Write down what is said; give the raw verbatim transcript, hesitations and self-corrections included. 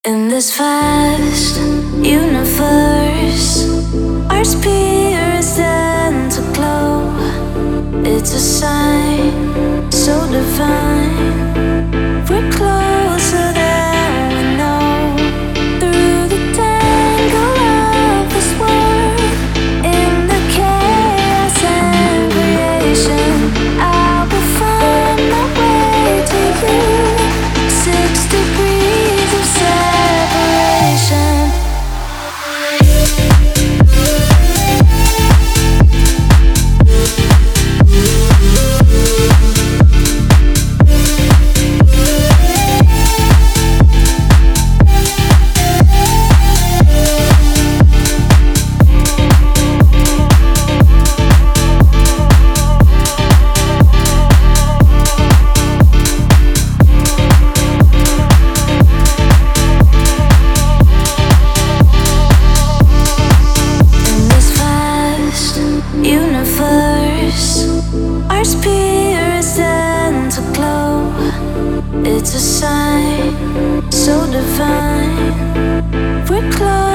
In this vast universe, our spirits tend to glow. It's a sign so divine. We're closer than we know. Through the tangle of this world, in the chaos and creation, I will find my way to you. Six degrees of separation. Universe, our spirits tend to glow. It's a sign so divine. We're close.